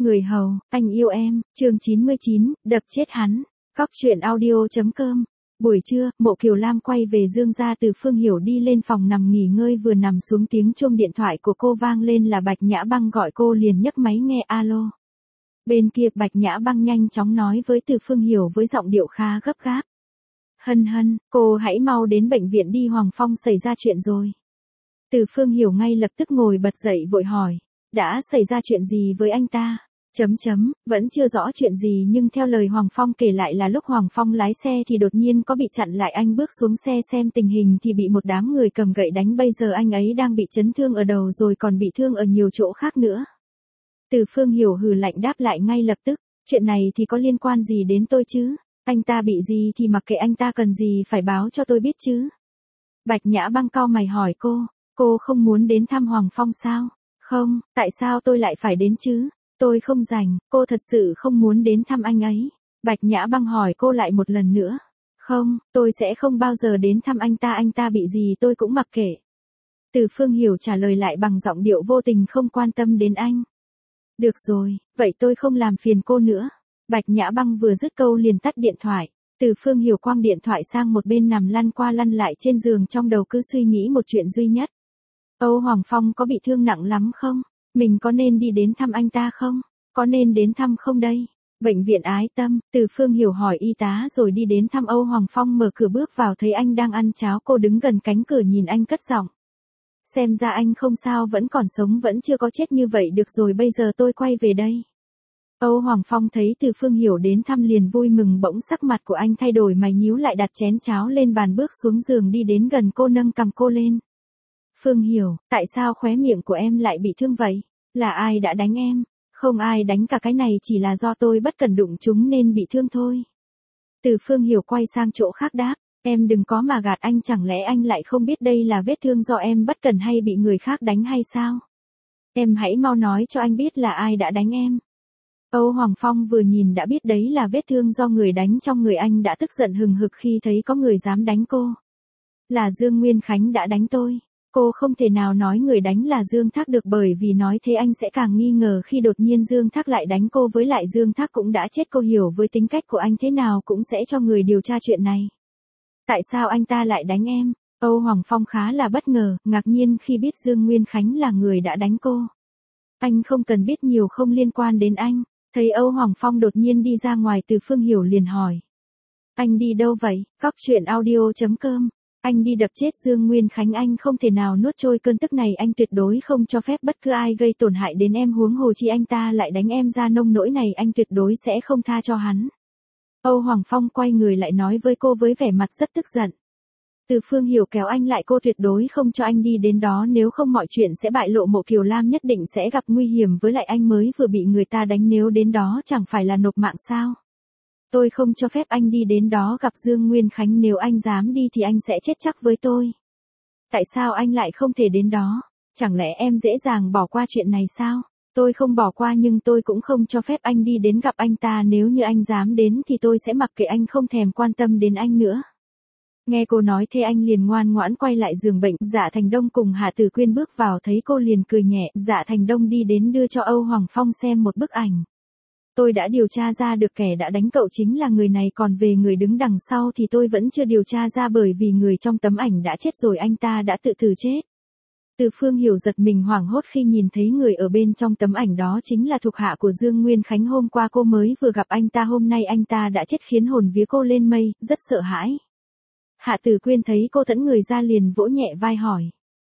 Người hầu, anh yêu em, chương 99, đập chết hắn. Cóc truyện audio.com. Buổi trưa, Mộ Kiều Lam quay về Dương gia. Từ Phương Hiểu đi lên phòng nằm nghỉ ngơi, vừa nằm xuống tiếng chuông điện thoại của cô vang lên, là Bạch Nhã Băng gọi cô, liền nhấc máy nghe. Alo. Bên kia Bạch Nhã Băng nhanh chóng nói với Từ Phương Hiểu với giọng điệu khá gấp gáp. Hân hân, cô hãy mau đến bệnh viện đi, Hoàng Phong xảy ra chuyện rồi. Từ Phương Hiểu ngay lập tức ngồi bật dậy vội hỏi. Đã xảy ra chuyện gì với anh ta? Vẫn chưa rõ chuyện gì, nhưng theo lời Hoàng Phong kể lại là lúc Hoàng Phong lái xe thì đột nhiên có bị chặn lại, anh bước xuống xe xem tình hình thì bị một đám người cầm gậy đánh, bây giờ anh ấy đang bị chấn thương ở đầu rồi còn bị thương ở nhiều chỗ khác nữa. Từ Phương Hiểu hừ lạnh đáp lại ngay lập tức, chuyện này thì có liên quan gì đến tôi chứ? Anh ta bị gì thì mặc kệ anh ta, cần gì phải báo cho tôi biết chứ? Bạch Nhã Băng cau mày hỏi cô không muốn đến thăm Hoàng Phong sao? Không, tại sao tôi lại phải đến chứ? Tôi không rảnh, cô thật sự không muốn đến thăm anh ấy. Bạch Nhã Băng hỏi cô lại một lần nữa. Không, tôi sẽ không bao giờ đến thăm anh ta bị gì tôi cũng mặc kệ. Từ Phương Hiểu trả lời lại bằng giọng điệu vô tình không quan tâm đến anh. Được rồi, vậy tôi không làm phiền cô nữa. Bạch Nhã Băng vừa dứt câu liền tắt điện thoại. Từ Phương Hiểu quăng điện thoại sang một bên, nằm lăn qua lăn lại trên giường, trong đầu cứ suy nghĩ một chuyện duy nhất. Âu Hoàng Phong có bị thương nặng lắm không? Mình có nên đi đến thăm anh ta không? Có nên đến thăm không đây? Bệnh viện Ái Tâm, Từ Phương Hiểu hỏi y tá rồi đi đến thăm Âu Hoàng Phong. Mở cửa bước vào thấy anh đang ăn cháo, cô đứng gần cánh cửa nhìn anh cất giọng. Xem ra anh không sao, vẫn còn sống, vẫn chưa có chết. Như vậy được rồi, bây giờ tôi quay về đây. Âu Hoàng Phong thấy Từ Phương Hiểu đến thăm liền vui mừng, bỗng sắc mặt của anh thay đổi, mày nhíu lại đặt chén cháo lên bàn, bước xuống giường đi đến gần cô, nâng cằm cô lên. Phương Hiểu, tại sao khóe miệng của em lại bị thương vậy? Là ai đã đánh em? Không ai đánh cả, cái này chỉ là do tôi bất cẩn đụng chúng nên bị thương thôi. Từ Phương Hiểu quay sang chỗ khác đáp, em đừng có mà gạt anh, chẳng lẽ anh lại không biết đây là vết thương do em bất cẩn hay bị người khác đánh hay sao? Em hãy mau nói cho anh biết là ai đã đánh em. Âu Hoàng Phong vừa nhìn đã biết đấy là vết thương do người đánh, trong người anh đã tức giận hừng hực khi thấy có người dám đánh cô. Là Dương Nguyên Khánh đã đánh tôi. Cô không thể nào nói người đánh là Dương Thác được, bởi vì nói thế anh sẽ càng nghi ngờ khi đột nhiên Dương Thác lại đánh cô, với lại Dương Thác cũng đã chết, cô hiểu với tính cách của anh thế nào cũng sẽ cho người điều tra chuyện này. Tại sao anh ta lại đánh em? Âu Hoàng Phong khá là bất ngờ, ngạc nhiên khi biết Dương Nguyên Khánh là người đã đánh cô. Anh không cần biết nhiều, không liên quan đến anh. Thấy Âu Hoàng Phong đột nhiên đi ra ngoài, Từ Phương Hiểu liền hỏi. Anh đi đâu vậy? Cóc truyện audio.com. Anh đi đập chết Dương Nguyên Khánh, anh không thể nào nuốt trôi cơn tức này, anh tuyệt đối không cho phép bất cứ ai gây tổn hại đến em, huống hồ chi anh ta lại đánh em ra nông nỗi này, anh tuyệt đối sẽ không tha cho hắn. Âu Hoàng Phong quay người lại nói với cô với vẻ mặt rất tức giận. Từ Phương Hiểu kéo anh lại, cô tuyệt đối không cho anh đi đến đó, nếu không mọi chuyện sẽ bại lộ, Mộ Kiều Lam nhất định sẽ gặp nguy hiểm, với lại anh mới vừa bị người ta đánh, nếu đến đó chẳng phải là nộp mạng sao? Tôi không cho phép anh đi đến đó gặp Dương Nguyên Khánh, nếu anh dám đi thì anh sẽ chết chắc với tôi. Tại sao anh lại không thể đến đó? Chẳng lẽ em dễ dàng bỏ qua chuyện này sao? Tôi không bỏ qua, nhưng tôi cũng không cho phép anh đi đến gặp anh ta, nếu như anh dám đến thì tôi sẽ mặc kệ anh, không thèm quan tâm đến anh nữa. Nghe cô nói thế anh liền ngoan ngoãn quay lại giường bệnh. Dạ Thành Đông cùng Hạ Tử Quyên bước vào thấy cô liền cười nhẹ. Dạ Thành Đông đi đến đưa cho Âu Hoàng Phong xem một bức ảnh. Tôi đã điều tra ra được kẻ đã đánh cậu chính là người này, còn về người đứng đằng sau thì tôi vẫn chưa điều tra ra, bởi vì người trong tấm ảnh đã chết rồi, anh ta đã tự tử chết. Từ Phương Hiểu giật mình hoảng hốt khi nhìn thấy người ở bên trong tấm ảnh đó chính là thuộc hạ của Dương Nguyên Khánh, hôm qua cô mới vừa gặp anh ta, hôm nay anh ta đã chết, khiến hồn vía cô lên mây, rất sợ hãi. Hạ Tử Quyên thấy cô thẫn người ra liền vỗ nhẹ vai hỏi.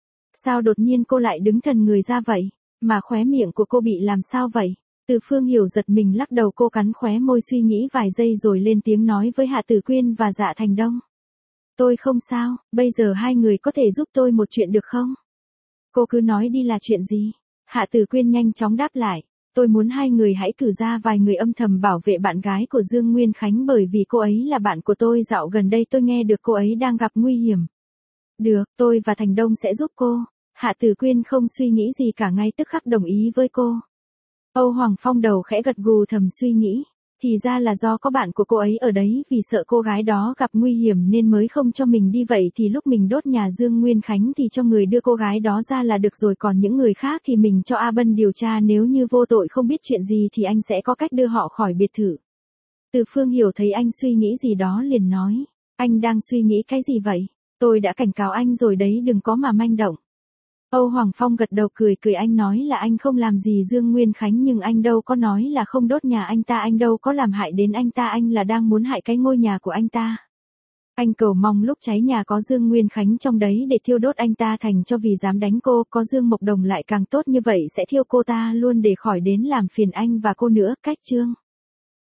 Sao đột nhiên cô lại đứng thần người ra vậy? Mà khóe miệng của cô bị làm sao vậy? Từ Phương Hiểu giật mình lắc đầu, cô cắn khóe môi suy nghĩ vài giây rồi lên tiếng nói với Hạ Tử Quyên và Dạ Thành Đông. Tôi không sao, bây giờ hai người có thể giúp tôi một chuyện được không? Cô cứ nói đi, là chuyện gì? Hạ Tử Quyên nhanh chóng đáp lại. Tôi muốn hai người hãy cử ra vài người âm thầm bảo vệ bạn gái của Dương Nguyên Khánh, bởi vì cô ấy là bạn của tôi, dạo gần đây tôi nghe được cô ấy đang gặp nguy hiểm. Được, tôi và Thành Đông sẽ giúp cô. Hạ Tử Quyên không suy nghĩ gì cả, ngay tức khắc đồng ý với cô. Âu Hoàng Phong đầu khẽ gật gù thầm suy nghĩ. Thì ra là do có bạn của cô ấy ở đấy, vì sợ cô gái đó gặp nguy hiểm nên mới không cho mình đi, vậy thì lúc mình đốt nhà Dương Nguyên Khánh thì cho người đưa cô gái đó ra là được rồi, còn những người khác thì mình cho A Bân điều tra, nếu như vô tội không biết chuyện gì thì anh sẽ có cách đưa họ khỏi biệt thự. Từ Phương Hiểu thấy anh suy nghĩ gì đó liền nói, anh đang suy nghĩ cái gì vậy? Tôi đã cảnh cáo anh rồi đấy, đừng có mà manh động. Âu Hoàng Phong gật đầu cười cười, anh nói là anh không làm gì Dương Nguyên Khánh nhưng anh đâu có nói là không đốt nhà anh ta, anh đâu có làm hại đến anh ta, anh là đang muốn hại cái ngôi nhà của anh ta. Anh cầu mong lúc cháy nhà có Dương Nguyên Khánh trong đấy để thiêu đốt anh ta thành cho, vì dám đánh cô, có Dương Mộc Đồng lại càng tốt, như vậy sẽ thiêu cô ta luôn để khỏi đến làm phiền anh và cô nữa. Cách chương